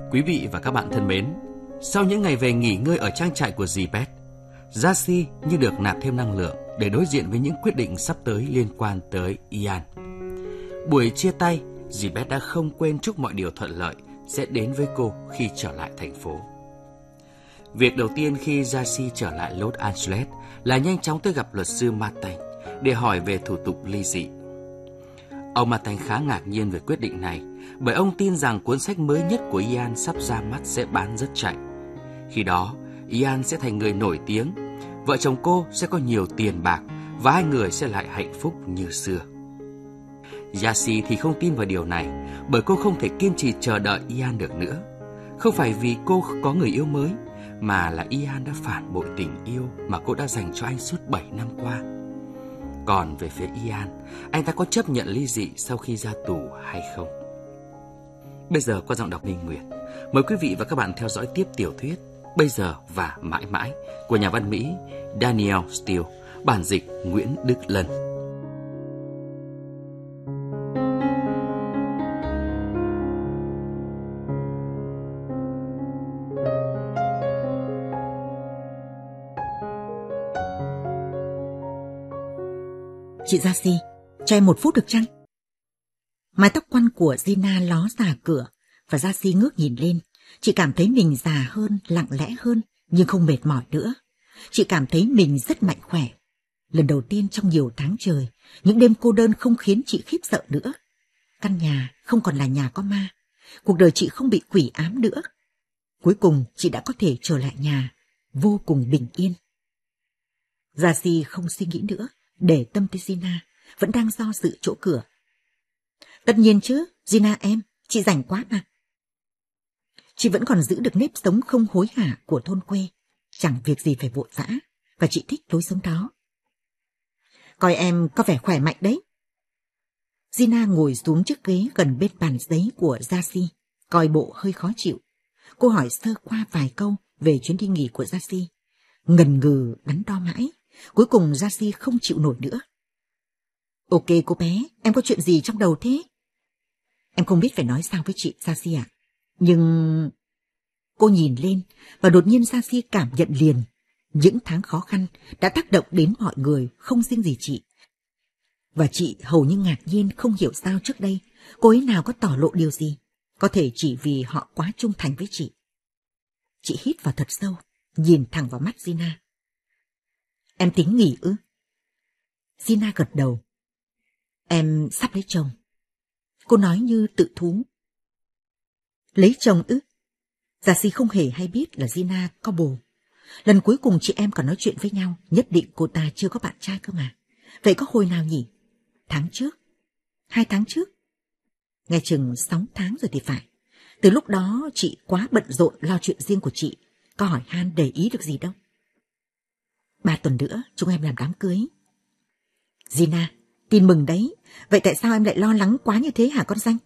Quý vị và các bạn thân mến, sau những ngày về nghỉ ngơi ở trang trại của dì Pet, Jacy như được nạp thêm năng lượng để đối diện với những quyết định sắp tới liên quan tới Ian. Buổi chia tay, dì Pet đã không quên chúc mọi điều thuận lợi sẽ đến với cô khi trở lại thành phố. Việc đầu tiên khi Jacy trở lại Los Angeles là nhanh chóng tới gặp luật sư Martin để hỏi về thủ tục ly dị. Ông Martin khá ngạc nhiên về quyết định này, bởi ông tin rằng cuốn sách mới nhất của Ian sắp ra mắt sẽ bán rất chạy. Khi đó, Ian sẽ thành người nổi tiếng, vợ chồng cô sẽ có nhiều tiền bạc và hai người sẽ lại hạnh phúc như xưa. Jacy thì không tin vào điều này, bởi cô không thể kiên trì chờ đợi Ian được nữa. Không phải vì cô có người yêu mới, mà là Ian đã phản bội tình yêu mà cô đã dành cho anh suốt 7 năm qua. Còn về phía Ian, anh ta có chấp nhận ly dị sau khi ra tù hay không? Bây giờ qua giọng đọc Minh Nguyệt, mời quý vị và các bạn theo dõi tiếp tiểu thuyết Bây giờ và mãi mãi của nhà văn Mỹ Daniel Steele, bản dịch Nguyễn Đức Lân. Chị Jacy, cho em 1 phút được chăng? Mái tóc quăn của Gina ló ra cửa và Jacy ngước nhìn lên. Chị cảm thấy mình già hơn, lặng lẽ hơn, nhưng không mệt mỏi nữa. Chị cảm thấy mình rất mạnh khỏe. Lần đầu tiên trong nhiều tháng trời, những đêm cô đơn không khiến chị khiếp sợ nữa. Căn nhà không còn là nhà có ma. Cuộc đời chị không bị quỷ ám nữa. Cuối cùng chị đã có thể trở lại nhà, vô cùng bình yên. Jacy không suy nghĩ nữa, để tâm tới Gina, vẫn đang do dự chỗ cửa. Tất nhiên chứ, Gina em, chị rảnh quá mà. Chị vẫn còn giữ được nếp sống không hối hả của thôn quê, chẳng việc gì phải vội vã, và chị thích lối sống đó. Coi em có vẻ khỏe mạnh đấy. Gina ngồi xuống chiếc ghế gần bên bàn giấy của Jacy, coi bộ hơi khó chịu. Cô hỏi sơ qua vài câu về chuyến đi nghỉ của Jacy. Ngần ngừ đắn đo mãi, cuối cùng Jacy không chịu nổi nữa. Ok cô bé, em có chuyện gì trong đầu thế? Em không biết phải nói sao với chị Jacy ạ. Nhưng... Cô nhìn lên và đột nhiên Jacy cảm nhận liền. Những tháng khó khăn đã tác động đến mọi người, không riêng gì chị. Và chị hầu như ngạc nhiên không hiểu sao trước đây cô ấy nào có tỏ lộ điều gì. Có thể chỉ vì họ quá trung thành với chị. Chị hít vào thật sâu, nhìn thẳng vào mắt Gina. Em tính nghỉ ư? Gina gật đầu. Em sắp lấy chồng. Cô nói như tự thú. Lấy chồng ư? Jacy không hề hay biết là Gina có bồ. Lần cuối cùng chị em còn nói chuyện với nhau, nhất định cô ta chưa có bạn trai cơ mà. Vậy có hồi nào nhỉ? Tháng trước? 2 tháng trước? Nghe chừng 6 tháng rồi thì phải. Từ lúc đó chị quá bận rộn lo chuyện riêng của chị, có hỏi han để ý được gì đâu. 3 tuần nữa chúng em làm đám cưới. Gina, tin mừng đấy. Vậy tại sao em lại lo lắng quá như thế hả con danh?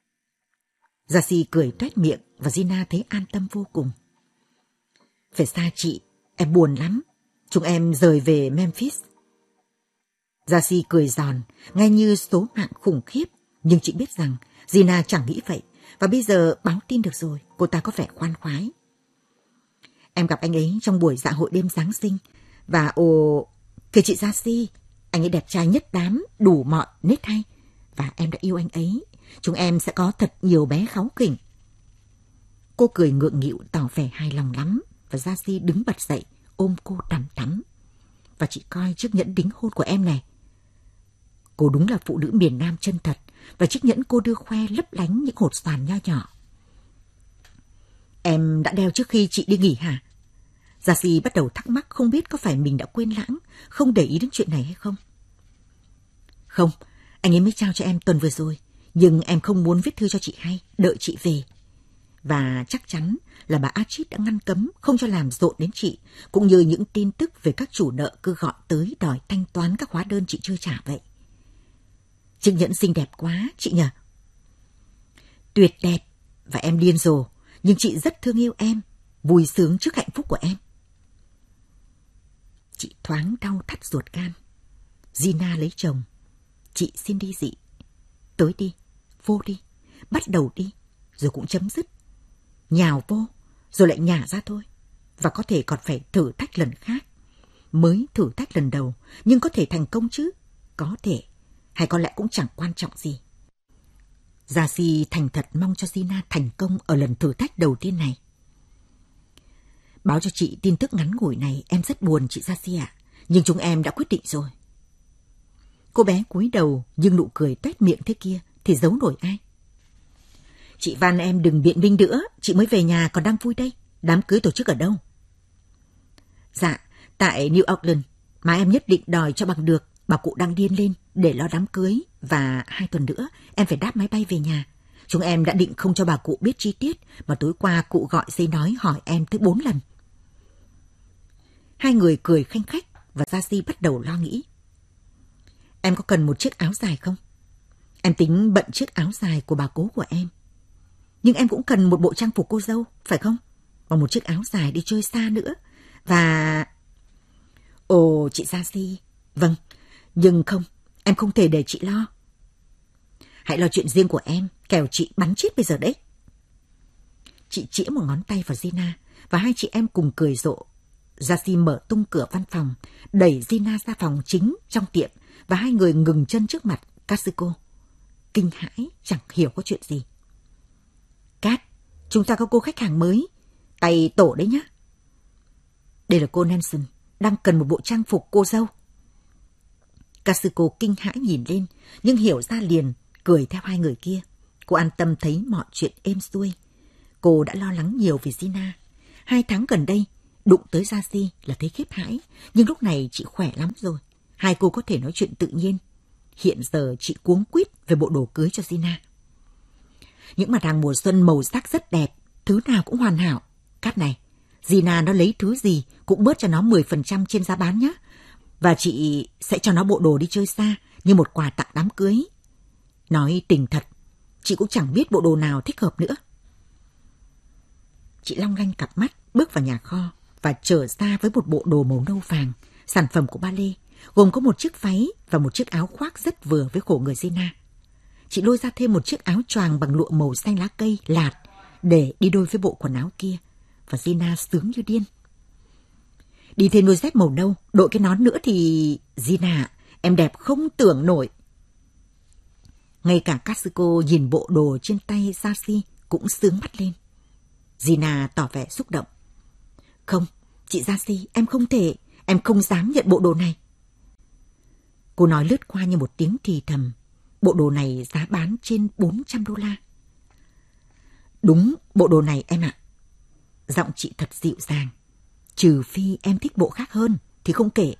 Jacy cười toét miệng và Gina thấy an tâm vô cùng. Phải xa chị, em buồn lắm. Chúng em rời về Memphis. Jacy cười giòn, nghe như số mạng khủng khiếp. Nhưng chị biết rằng Gina chẳng nghĩ vậy. Và bây giờ báo tin được rồi, cô ta có vẻ khoan khoái. Em gặp anh ấy trong buổi dạ hội đêm Giáng sinh. Và kìa chị Jacy, anh ấy đẹp trai nhất đám, đủ mọi nết hay. Và em đã yêu anh ấy. Chúng em sẽ có thật nhiều bé kháu khỉnh. Cô cười ngượng nghịu tỏ vẻ hài lòng lắm. Và Jacy đứng bật dậy, ôm cô đằm thắm. Và chị coi chiếc nhẫn đính hôn của em này. Cô đúng là phụ nữ miền Nam chân thật. Và chiếc nhẫn cô đưa khoe lấp lánh những hột xoàn nho nhỏ. Em đã đeo trước khi chị đi nghỉ hả? Jacy bắt đầu thắc mắc không biết có phải mình đã quên lãng, không để ý đến chuyện này hay không. Không, anh ấy mới trao cho em tuần vừa rồi. Nhưng em không muốn viết thư cho chị hay, đợi chị về. Và chắc chắn là bà Achit đã ngăn cấm không cho làm rộn đến chị, cũng như những tin tức về các chủ nợ cứ gọi tới đòi thanh toán các hóa đơn chị chưa trả vậy. Chiếc nhẫn xinh đẹp quá, chị nhỉ? Tuyệt đẹp, và em điên rồ, nhưng chị rất thương yêu em, vui sướng trước hạnh phúc của em. Chị thoáng đau thắt ruột gan. Gina lấy chồng, chị xin đi dị. Tới đi, vô đi, bắt đầu đi, rồi cũng chấm dứt. nhào vô, rồi lại nhả ra thôi. Và có thể còn phải thử thách lần khác. Mới thử thách lần đầu, nhưng có thể thành công chứ. Có thể, hay có lẽ cũng chẳng quan trọng gì. Gia-si thành thật mong cho Gina thành công ở lần thử thách đầu tiên này. Báo cho chị tin tức ngắn ngủi này, em rất buồn chị Gia-si ạ. Nhưng chúng em đã quyết định rồi. Cô bé cúi đầu, nhưng nụ cười toét miệng thế kia thì giấu nổi ai. Chị van em đừng biện minh nữa, chị mới về nhà còn đang vui đây. Đám cưới tổ chức ở đâu? Dạ, tại New Orleans, mà em nhất định đòi cho bằng được. Bà cụ đang điên lên để lo đám cưới, và 2 tuần nữa em phải đáp máy bay về nhà. Chúng em đã định không cho bà cụ biết chi tiết, mà tối qua cụ gọi dây nói hỏi em tới 4 lần. Hai người cười khanh khách và Gia-si bắt đầu lo nghĩ. Em có cần một chiếc áo dài không? Em tính bận chiếc áo dài của bà cố của em. Nhưng em cũng cần một bộ trang phục cô dâu, phải không? Và một chiếc áo dài đi chơi xa nữa. Và... Ồ, chị Gia-si. Vâng, nhưng không, em không thể để chị lo. Hãy lo chuyện riêng của em, kẻo chị bắn chết bây giờ đấy. Chị chĩa một ngón tay vào Gina, và hai chị em cùng cười rộ. Gia-si mở tung cửa văn phòng, đẩy Gina ra phòng chính trong tiệm, và hai người ngừng chân trước mặt Katsuko. Kinh hãi, chẳng hiểu có chuyện gì. Kat, chúng ta có cô khách hàng mới, tay tổ đấy nhá. Đây là cô Nelson, đang cần một bộ trang phục cô dâu. Katsuko kinh hãi nhìn lên, nhưng hiểu ra liền, cười theo hai người kia. Cô an tâm thấy mọi chuyện êm xuôi. Cô đã lo lắng nhiều vì Gina. 2 tháng gần đây, đụng tới Gia-si là thấy khiếp hãi, nhưng lúc này chị khỏe lắm rồi. Hai cô có thể nói chuyện tự nhiên. Hiện giờ chị cuống quýt về bộ đồ cưới cho Gina. Những mặt hàng mùa xuân màu sắc rất đẹp, thứ nào cũng hoàn hảo. Cát này, Gina nó lấy thứ gì cũng bớt cho nó 10% trên giá bán nhé. Và chị sẽ cho nó bộ đồ đi chơi xa như một quà tặng đám cưới. Nói tình thật, chị cũng chẳng biết bộ đồ nào thích hợp nữa. Chị long lanh cặp mắt bước vào nhà kho và trở ra với một bộ đồ màu nâu vàng, sản phẩm của ballet, gồm có một chiếc váy và một chiếc áo khoác rất vừa với khổ người Gina. Chị lôi ra thêm một chiếc áo choàng bằng lụa màu xanh lá cây lạt để đi đôi với bộ quần áo kia, và Gina sướng như điên. Đi thêm đôi dép màu nâu, đội cái nón nữa thì... Gina, em đẹp không tưởng nổi. Ngay cả Katsuko nhìn bộ đồ trên tay Gia-si cũng sướng mắt lên. Gina tỏ vẻ xúc động. Không, chị Gia-si, em không thể, em không dám nhận bộ đồ này. Cô nói lướt qua như một tiếng thì thầm. Bộ đồ này giá bán trên $400. Đúng, bộ đồ này em ạ. Giọng chị thật dịu dàng. Trừ phi em thích bộ khác hơn thì không kể.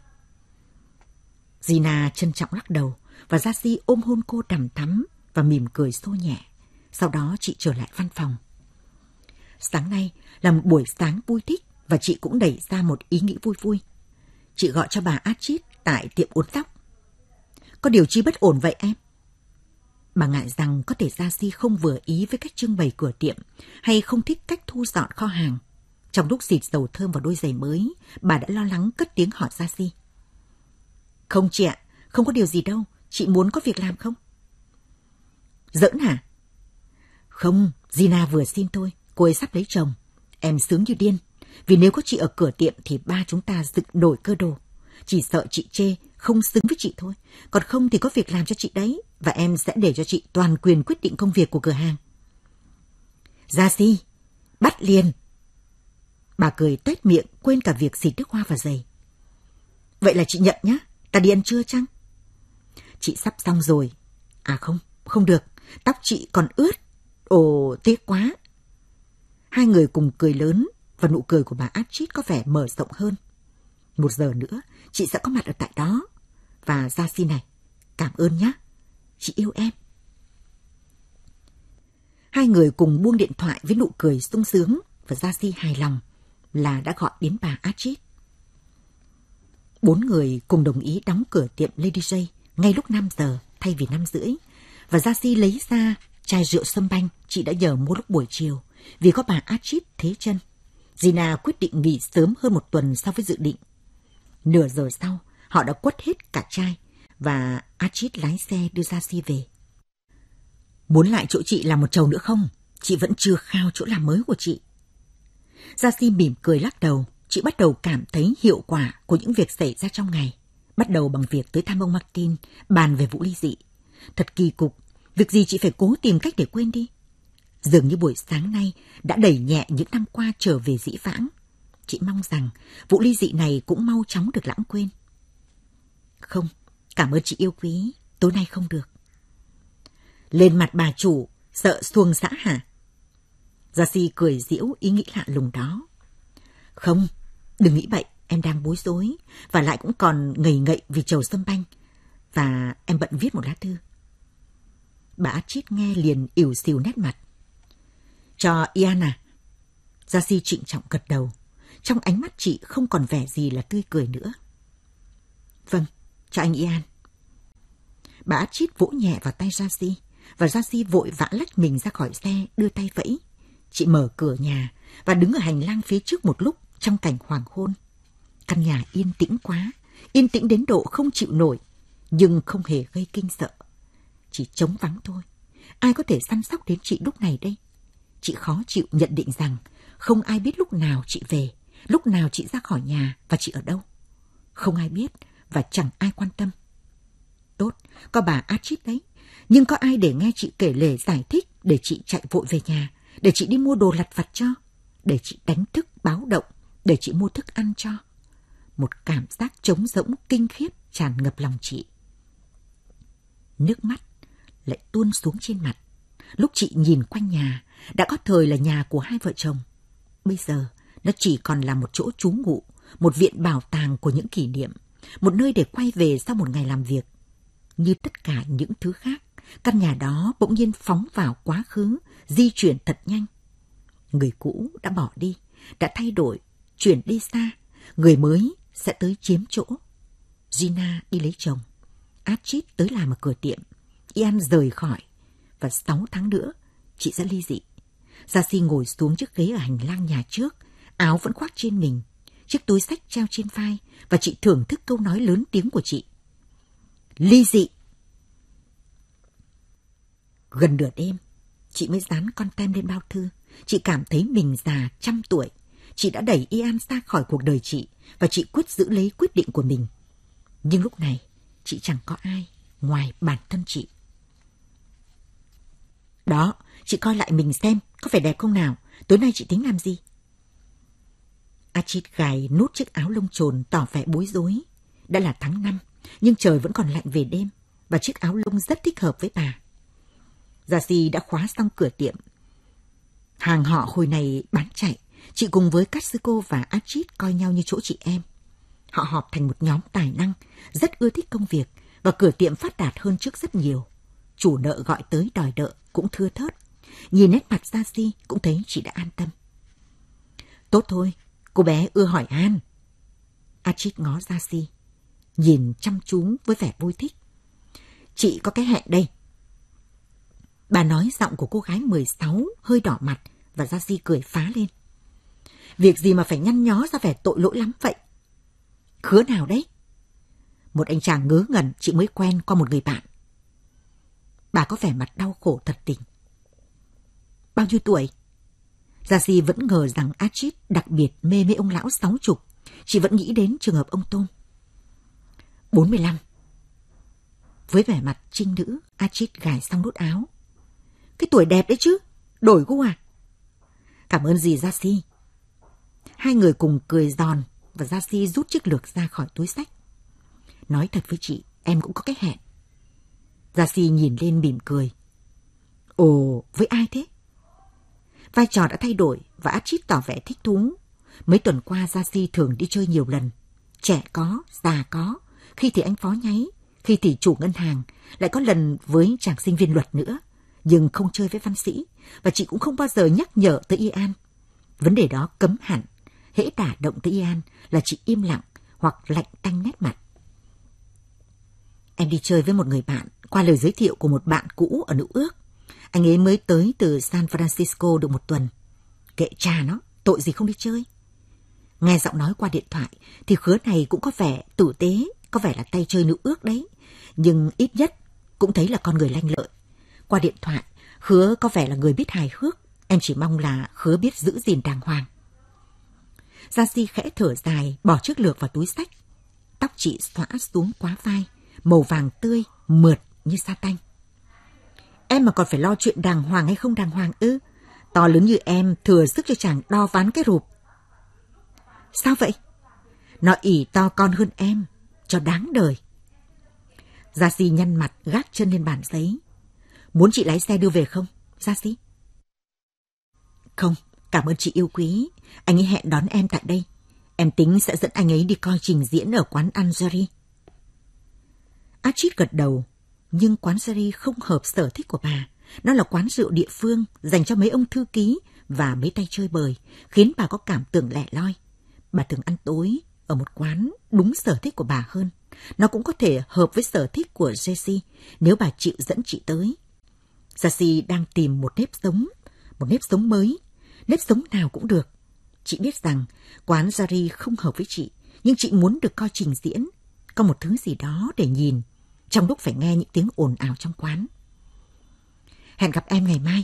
Gina trân trọng lắc đầu, và Gia-si ôm hôn cô đằm thắm và mỉm cười xô nhẹ. Sau đó chị trở lại văn phòng. Sáng nay là một buổi sáng vui thích, và chị cũng đẩy ra một ý nghĩ vui vui. Chị gọi cho bà Achit tại tiệm uốn tóc. Có điều chi bất ổn vậy em? Bà ngại rằng có thể Gia-si không vừa ý với cách trưng bày cửa tiệm, hay không thích cách thu dọn kho hàng. Trong lúc xịt dầu thơm vào đôi giày mới, bà đã lo lắng cất tiếng hỏi Gia-si. Không chị ạ, không có điều gì đâu, chị muốn có việc làm không? Giỡn hả? Không, Gina vừa xin thôi, cô ấy sắp lấy chồng. Em sướng như điên, vì nếu có chị ở cửa tiệm thì ba chúng ta dựng nổi cơ đồ. Chỉ sợ chị chê, không xứng với chị thôi. Còn không thì có việc làm cho chị đấy, và em sẽ để cho chị toàn quyền quyết định công việc của cửa hàng. Gia-si, bắt liền. Bà cười tuét miệng, quên cả việc xịt nước hoa vào giày. Vậy là chị nhận nhá, ta đi ăn trưa chăng? Chị sắp xong rồi. À không, không được, tóc chị còn ướt. Ồ, tiếc quá. Hai người cùng cười lớn, và nụ cười của bà Achit có vẻ mở rộng hơn. 1 giờ nữa, chị sẽ có mặt ở tại đó. Và Gia-si này, cảm ơn nhé. Chị yêu em. Hai người cùng buông điện thoại với nụ cười sung sướng, và Gia-si hài lòng là đã gọi đến bà Achit. 4 người cùng đồng ý đóng cửa tiệm Lady J ngay lúc 5 giờ thay vì 5 rưỡi. Và Gia-si lấy ra chai rượu sâm banh chị đã nhờ mua lúc buổi chiều, vì có bà Achit thế chân. Gina quyết định nghỉ sớm hơn 1 tuần so với dự định. Nửa giờ sau, họ đã quất hết cả chai, và Achit lái xe đưa Gia-si về. Muốn lại chỗ chị làm một chầu nữa không? Chị vẫn chưa khao chỗ làm mới của chị. Gia-si mỉm cười lắc đầu. Chị bắt đầu cảm thấy hiệu quả của những việc xảy ra trong ngày. Bắt đầu bằng việc tới thăm ông Martin, bàn về vụ ly dị. Thật kỳ cục, việc gì chị phải cố tìm cách để quên đi. Dường như buổi sáng nay đã đẩy nhẹ những năm qua trở về dĩ vãng. Chị mong rằng vụ ly dị này cũng mau chóng được lãng quên. Không, cảm ơn chị yêu quý, tối nay không được. Lên mặt bà chủ, sợ xuồng xã hả? Gia-si cười giễu ý nghĩ lạ lùng đó. Không, đừng nghĩ vậy, em đang bối rối, và lại cũng còn ngầy ngậy vì chầu sâm banh, và em bận viết một lá thư. Bà Achit nghe liền ỉu xìu nét mặt. Cho Ian à? Gia-si trịnh trọng gật đầu. Trong ánh mắt chị không còn vẻ gì là tươi cười nữa. Vâng, cho anh Ian. Bà Achit vỗ nhẹ vào tay Gia-si, và Gia-si vội vã lách mình ra khỏi xe, đưa tay vẫy. Chị mở cửa nhà và đứng ở hành lang phía trước một lúc trong cảnh hoàng hôn. Căn nhà yên tĩnh quá, yên tĩnh đến độ không chịu nổi, nhưng không hề gây kinh sợ. Chỉ trống vắng thôi. Ai có thể săn sóc đến chị lúc này đây? Chị khó chịu nhận định rằng không ai biết lúc nào chị về, lúc nào chị ra khỏi nhà và chị ở đâu. Không ai biết và chẳng ai quan tâm. Tốt, có bà Achit đấy, nhưng có ai để nghe chị kể lể giải thích để chị chạy vội về nhà, để chị đi mua đồ lặt vặt cho, để chị đánh thức báo động, để chị mua thức ăn cho. Một cảm giác trống rỗng kinh khiếp tràn ngập lòng chị. Nước mắt lại tuôn xuống trên mặt. Lúc chị nhìn quanh nhà, đã có thời là nhà của hai vợ chồng. Bây giờ, nó chỉ còn là một chỗ trú ngụ, một viện bảo tàng của những kỷ niệm, một nơi để quay về sau một ngày làm việc. Như tất cả những thứ khác, căn nhà đó bỗng nhiên phóng vào quá khứ, di chuyển thật nhanh. Người cũ đã bỏ đi, đã thay đổi, chuyển đi xa, người mới sẽ tới chiếm chỗ. Gina đi lấy chồng, Achit tới làm ở cửa tiệm, Ian rời khỏi, và 6 tháng nữa chị sẽ ly dị. Gia-si ngồi xuống chiếc ghế ở hành lang nhà trước, áo vẫn khoác trên mình, chiếc túi xách treo trên vai, và chị thưởng thức câu nói lớn tiếng của chị. Ly dị. Gần nửa đêm, chị mới dán con tem lên bao thư. Chị cảm thấy mình già 100 tuổi. Chị đã đẩy Ian ra khỏi cuộc đời chị, và chị quyết giữ lấy quyết định của mình. Nhưng lúc này, chị chẳng có ai ngoài bản thân chị. Đó, chị coi lại mình xem, có phải đẹp không nào? Tối nay chị tính làm gì? Achit gài nút chiếc áo lông chồn tỏ vẻ bối rối. Đã là tháng 5, nhưng trời vẫn còn lạnh về đêm, và chiếc áo lông rất thích hợp với bà. Gia-si đã khóa xong cửa tiệm. Hàng họ hồi này bán chạy. Chị cùng với Katsuko và Achit coi nhau như chỗ chị em. Họ họp thành một nhóm tài năng, rất ưa thích công việc, và cửa tiệm phát đạt hơn trước rất nhiều. Chủ nợ gọi tới đòi nợ cũng thưa thớt. Nhìn nét mặt Gia-si cũng thấy chị đã an tâm. Tốt thôi, cô bé ưa hỏi han. Achit ngó Gia-si, nhìn chăm chú với vẻ vui thích. Chị có cái hẹn đây. Bà nói giọng của cô gái 16 hơi đỏ mặt, và Gia-si cười phá lên. Việc gì mà phải nhăn nhó ra vẻ tội lỗi lắm vậy? Khứa nào đấy? Một anh chàng ngớ ngẩn chị mới quen qua một người bạn. Bà có vẻ mặt đau khổ thật tình. Bao nhiêu tuổi? Gia-si vẫn ngờ rằng Achit đặc biệt mê ông lão 60. Chị vẫn nghĩ đến trường hợp ông Tom. 45. Với vẻ mặt trinh nữ, Achit gài xong nút áo. Cái tuổi đẹp đấy chứ, đổi gu à? Cảm ơn dì Gia-si. Hai người cùng cười giòn, và Gia-si rút chiếc lược ra khỏi túi xách. Nói thật với chị, em cũng có cái hẹn. Gia-si nhìn lên mỉm cười. Ồ, với ai thế? Vai trò đã thay đổi, và Achit tỏ vẻ thích thú. Mấy tuần qua Gia-si thường đi chơi nhiều lần. Trẻ có, già có, khi thì anh phó nháy, khi thì chủ ngân hàng, lại có lần với chàng sinh viên luật nữa. Nhưng không chơi với văn sĩ, và chị cũng không bao giờ nhắc nhở tới Ian. Vấn đề đó cấm hẳn. Hễ đả động tới Ian là chị im lặng hoặc lạnh tanh nét mặt. Em đi chơi với một người bạn qua lời giới thiệu của một bạn cũ ở Nữ Ước. Anh ấy mới tới từ San Francisco được 1 tuần. Kệ cha nó, tội gì không đi chơi. Nghe giọng nói qua điện thoại thì khứa này cũng có vẻ tử tế, có vẻ là tay chơi Nữ Ước đấy. Nhưng ít nhất cũng thấy là con người lanh lợi. Qua điện thoại, khứa có vẻ là người biết hài hước, Em chỉ mong là Khứa biết giữ gìn đàng hoàng. Gia-si khẽ thở dài, bỏ chiếc lược vào túi xách. Tóc chị xõa xuống quá vai, màu vàng tươi, mượt như sa tanh. Em mà còn phải lo chuyện đàng hoàng hay không đàng hoàng ư? To lớn như em, thừa sức cho chàng đo ván cái rụp. Sao vậy? Nó ỷ to con hơn em, cho đáng đời. Gia-si nhăn mặt, gác chân lên bàn giấy. Muốn chị lái xe đưa về không, Gia-si? Không, cảm ơn chị yêu quý. Anh ấy hẹn đón em tại đây. Em tính sẽ dẫn anh ấy đi coi trình diễn ở quán ăn Jerry. Archie gật đầu, nhưng quán Jerry không hợp sở thích của bà. Nó là quán rượu địa phương dành cho mấy ông thư ký và mấy tay chơi bời, khiến bà có cảm tưởng lẻ loi. Bà thường ăn tối ở một quán đúng sở thích của bà hơn. Nó cũng có thể hợp với sở thích của Jessie nếu bà chịu dẫn chị tới. Jessie đang tìm một nếp sống mới. Nếp sống nào cũng được. Chị biết rằng quán Jerry không hợp với chị, nhưng chị muốn được coi trình diễn, có một thứ gì đó để nhìn, trong lúc phải nghe những tiếng ồn ào trong quán. Hẹn gặp em ngày mai.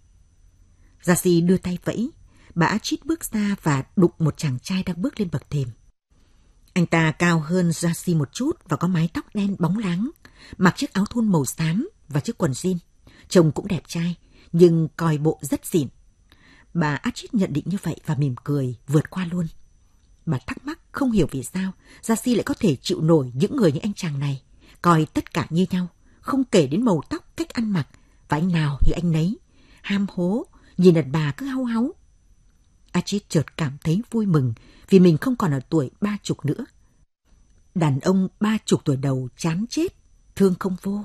Jessie đưa tay vẫy. Bà Archie bước ra và đụng một chàng trai đang bước lên bậc thềm. Anh ta cao hơn Jessie một chút và có mái tóc đen bóng láng, mặc chiếc áo thun màu xám và chiếc quần jean. Trông cũng đẹp trai, nhưng coi bộ rất xịn. Bà Archie nhận định như vậy và mỉm cười vượt qua luôn. Bà thắc mắc không hiểu vì sao Jessie lại có thể chịu nổi những người như anh chàng này, coi tất cả như nhau, không kể đến màu tóc, cách ăn mặc, và anh nào như anh nấy, ham hố, nhìn đàn bà cứ hau háu. Archie chợt cảm thấy vui mừng vì mình không còn ở tuổi 30 nữa. Đàn ông 30 tuổi đầu chán chết, thương không vô.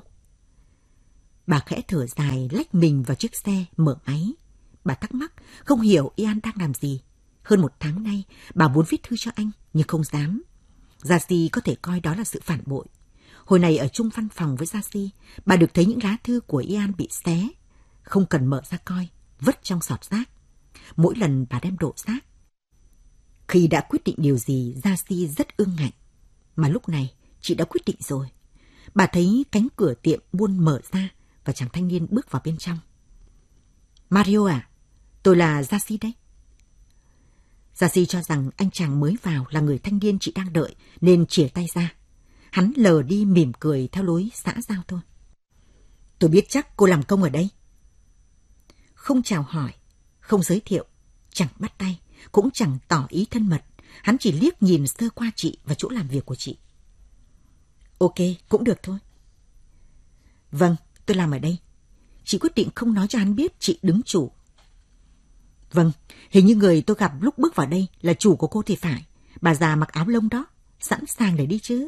Bà khẽ thở dài, lách mình vào chiếc xe, mở máy. Bà thắc mắc, không hiểu Ian đang làm gì. Hơn 1 tháng nay, bà muốn viết thư cho anh, nhưng không dám. Gia-si có thể coi đó là sự phản bội. Hồi này ở chung văn phòng với Gia-si, bà được thấy những lá thư của Ian bị xé. Không cần mở ra coi, vứt trong sọt rác. Mỗi lần bà đem đổ rác. Khi đã quyết định điều gì, Gia-si rất ương ngạnh. Mà lúc này, chị đã quyết định rồi. Bà thấy cánh cửa tiệm buôn mở ra và chàng thanh niên bước vào bên trong. Mario à, tôi là Gia-si đấy. Gia-si cho rằng anh chàng mới vào là người thanh niên chị đang đợi nên chìa tay ra. Hắn lờ đi mỉm cười theo lối xã giao thôi. Tôi biết chắc cô làm công ở đây. Không chào hỏi, không giới thiệu, chẳng bắt tay, cũng chẳng tỏ ý thân mật. Hắn chỉ liếc nhìn sơ qua chị và chỗ làm việc của chị. Ok, cũng được thôi. Vâng, tôi làm ở đây. Chị quyết định không nói cho hắn biết chị đứng chủ. Vâng, hình như người tôi gặp lúc bước vào đây là chủ của cô thì phải. Bà già mặc áo lông đó, sẵn sàng để đi chứ.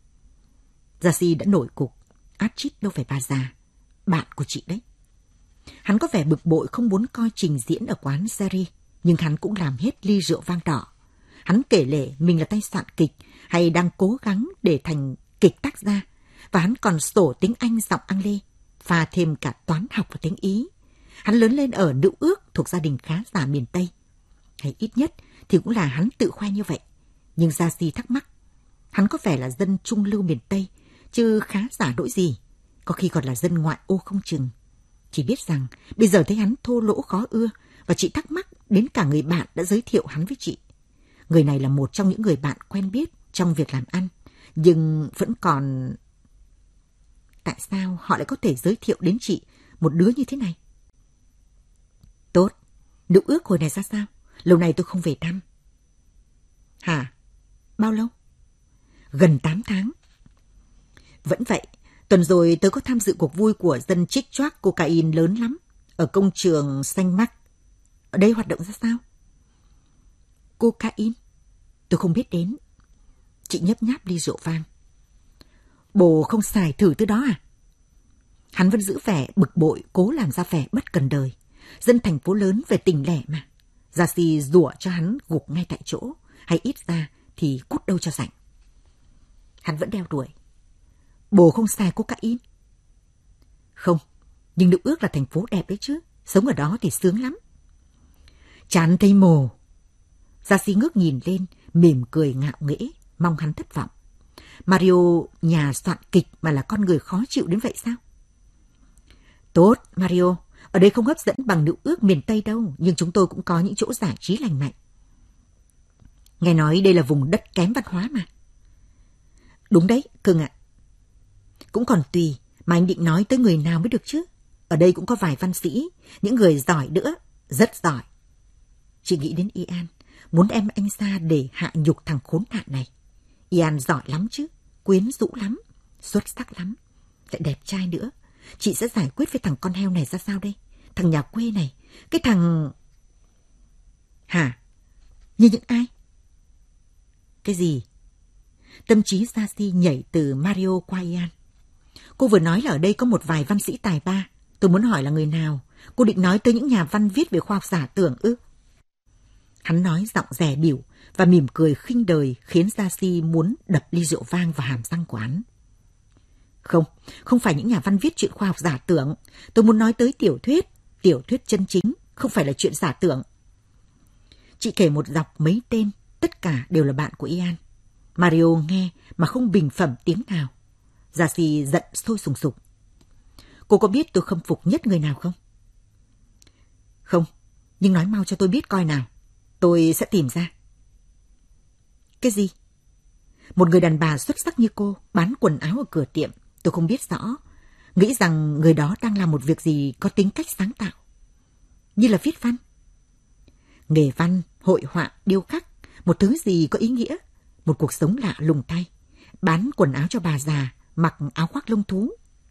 Gia-si đã nổi cục. Archie đâu phải bà già, bạn của chị đấy. Hắn có vẻ bực bội không muốn coi trình diễn ở quán Jerry, nhưng hắn cũng làm hết ly rượu vang đỏ. Hắn kể lể mình là tay soạn kịch hay đang cố gắng để thành kịch tác gia, và hắn còn sổ tiếng Anh giọng Anglais, pha thêm cả toán học và tiếng Ý. Hắn lớn lên ở Nữ Ước thuộc gia đình khá giả miền Tây. Hay ít nhất thì cũng là hắn tự khoe như vậy. Nhưng Gia-si thắc mắc, hắn có vẻ là dân trung lưu miền Tây, chứ khá giả đỗi gì, có khi còn là dân ngoại ô không chừng. Chỉ biết rằng bây giờ thấy hắn thô lỗ khó ưa, và chị thắc mắc đến cả người bạn đã giới thiệu hắn với chị. Người này là một trong những người bạn quen biết trong việc làm ăn, nhưng vẫn còn... Tại sao họ lại có thể giới thiệu đến chị một đứa như thế này? Tốt, Nữ Ước hồi này ra sao? Lâu nay tôi không về thăm. Hả? Bao lâu? Gần 8 tháng. Vẫn vậy, tuần rồi tớ có tham dự cuộc vui của dân trích choác cocaine lớn lắm, ở công trường Xanh Mắc. Ở đây hoạt động ra sao? Cocaine? Tôi không biết đến. Chị nhấp nháp ly rượu vang. Bồ không xài thử thứ đó à? Hắn vẫn giữ vẻ bực bội, cố làm ra vẻ bất cần đời. Dân thành phố lớn về tình lẻ mà. Gia-si rủa cho hắn gục ngay tại chỗ, hay ít ra thì cút đâu cho rảnh. Hắn vẫn đeo đuổi. Bồ không xài cocaine. Không, nhưng Nữ Ước là thành phố đẹp đấy chứ. Sống ở đó thì sướng lắm. Chán thấy mồ. Gia-si ngước nhìn lên, mỉm cười ngạo nghễ, mong hắn thất vọng. Mario nhà soạn kịch mà là con người khó chịu đến vậy sao? Tốt, Mario, Ở đây không hấp dẫn bằng nữ ước miền Tây đâu, nhưng chúng tôi cũng có những chỗ giải trí lành mạnh. Nghe nói đây là vùng đất kém văn hóa mà. Đúng đấy, Cưng ạ. Cũng còn tùy, mà anh định nói tới người nào mới được chứ. Ở đây cũng có vài văn sĩ, những người giỏi nữa, rất giỏi. Chị nghĩ đến Ian, muốn em anh ra để hạ nhục thằng khốn nạn này. Ian giỏi lắm chứ, quyến rũ lắm, xuất sắc lắm, lại đẹp trai nữa. Chị sẽ giải quyết với thằng con heo này ra sao đây? Thằng nhà quê này, cái thằng... Hả? Như những ai? Cái gì? Tâm trí Jacy nhảy từ Mario qua Ian. Cô vừa nói là ở đây có một vài văn sĩ tài ba. Tôi muốn hỏi là người nào? Cô định nói tới những nhà văn viết về khoa học giả tưởng ư? Hắn nói giọng dè bỉu và mỉm cười khinh đời khiến Jacy muốn đập ly rượu vang vào hàm răng của hắn. Không phải những nhà văn viết chuyện khoa học giả tưởng. Tôi muốn nói tới tiểu thuyết chân chính, không phải là chuyện giả tưởng. Chị kể một dọc mấy tên, tất cả đều là bạn của Ian. Mario nghe mà không bình phẩm tiếng nào. Jacy giận sôi sùng sục. Cô có biết tôi khâm phục nhất người nào không? Không, nhưng nói mau cho tôi biết coi nào. Tôi sẽ tìm ra. Cái gì? Một người đàn bà xuất sắc như cô bán quần áo ở cửa tiệm. Tôi không biết rõ. Nghĩ rằng người đó đang làm một việc gì có tính cách sáng tạo. Như là viết văn. Nghề văn, hội họa, điêu khắc. Một thứ gì có ý nghĩa. Một cuộc sống lạ lùng thay. Bán quần áo cho bà già, mặc áo khoác lông thú.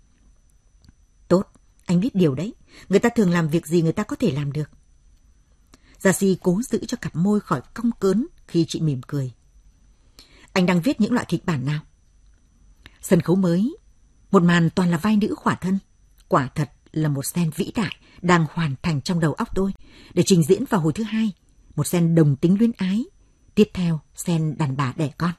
Tốt, anh biết điều đấy. Người ta thường làm việc gì người ta có thể làm được. Jacy cố giữ cho cặp môi khỏi cong cớn khi chị mỉm cười. Anh đang viết những loại kịch bản nào? Sân khấu mới. Một màn toàn là vai nữ khỏa thân. Quả thật là một scene vĩ đại đang hoàn thành trong đầu óc tôi để trình diễn vào hồi thứ hai. Một scene đồng tính luyến ái. Tiếp theo, scene đàn bà đẻ con.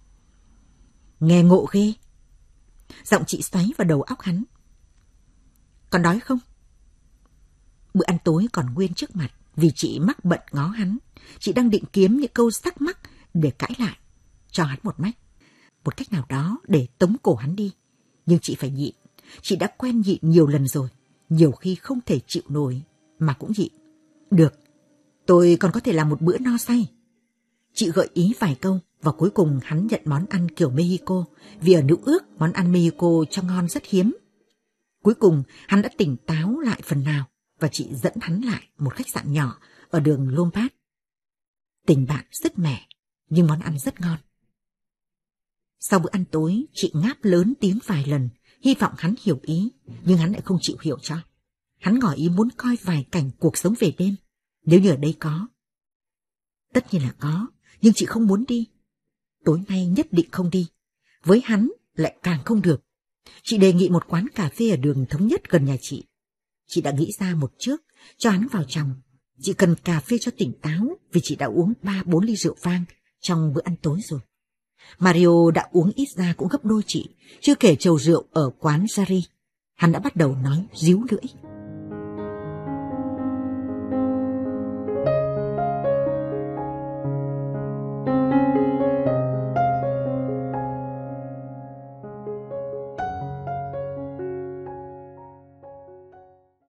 Nghe ngộ ghê. Giọng chị xoáy vào đầu óc hắn. Còn đói không? Bữa ăn tối còn nguyên trước mặt vì chị mắc bận ngó hắn. Chị đang định kiếm những câu sắc mắc để cãi lại, cho hắn một mách. Một cách nào đó để tống cổ hắn đi. Nhưng chị phải nhịn. Chị đã quen nhịn nhiều lần rồi. Nhiều khi không thể chịu nổi mà cũng nhịn. Được, tôi còn có thể làm một bữa no say. Chị gợi ý vài câu và cuối cùng hắn nhận món ăn kiểu Mexico vì ở nữ ước món ăn Mexico cho ngon rất hiếm. Cuối cùng hắn đã tỉnh táo lại phần nào và chị dẫn hắn lại một khách sạn nhỏ ở đường Lombard. Tình bạn rất mẻ nhưng món ăn rất ngon. Sau bữa ăn tối chị ngáp lớn tiếng vài lần hy vọng hắn hiểu ý nhưng hắn lại không chịu hiểu cho. Hắn ngỏ ý muốn coi vài cảnh cuộc sống về đêm nếu như ở đây có. Tất nhiên là có, nhưng chị không muốn đi. Tối nay nhất định không đi. Với hắn lại càng không được. Chị đề nghị một quán cà phê ở đường Thống Nhất gần nhà chị. Chị đã nghĩ ra một trước, cho hắn vào trong. Chị cần cà phê cho tỉnh táo vì chị đã uống 3-4 ly rượu vang trong bữa ăn tối rồi. Mario đã uống ít ra cũng gấp đôi chị, chưa kể chầu rượu ở quán Jari. Hắn đã bắt đầu nói ríu lưỡi.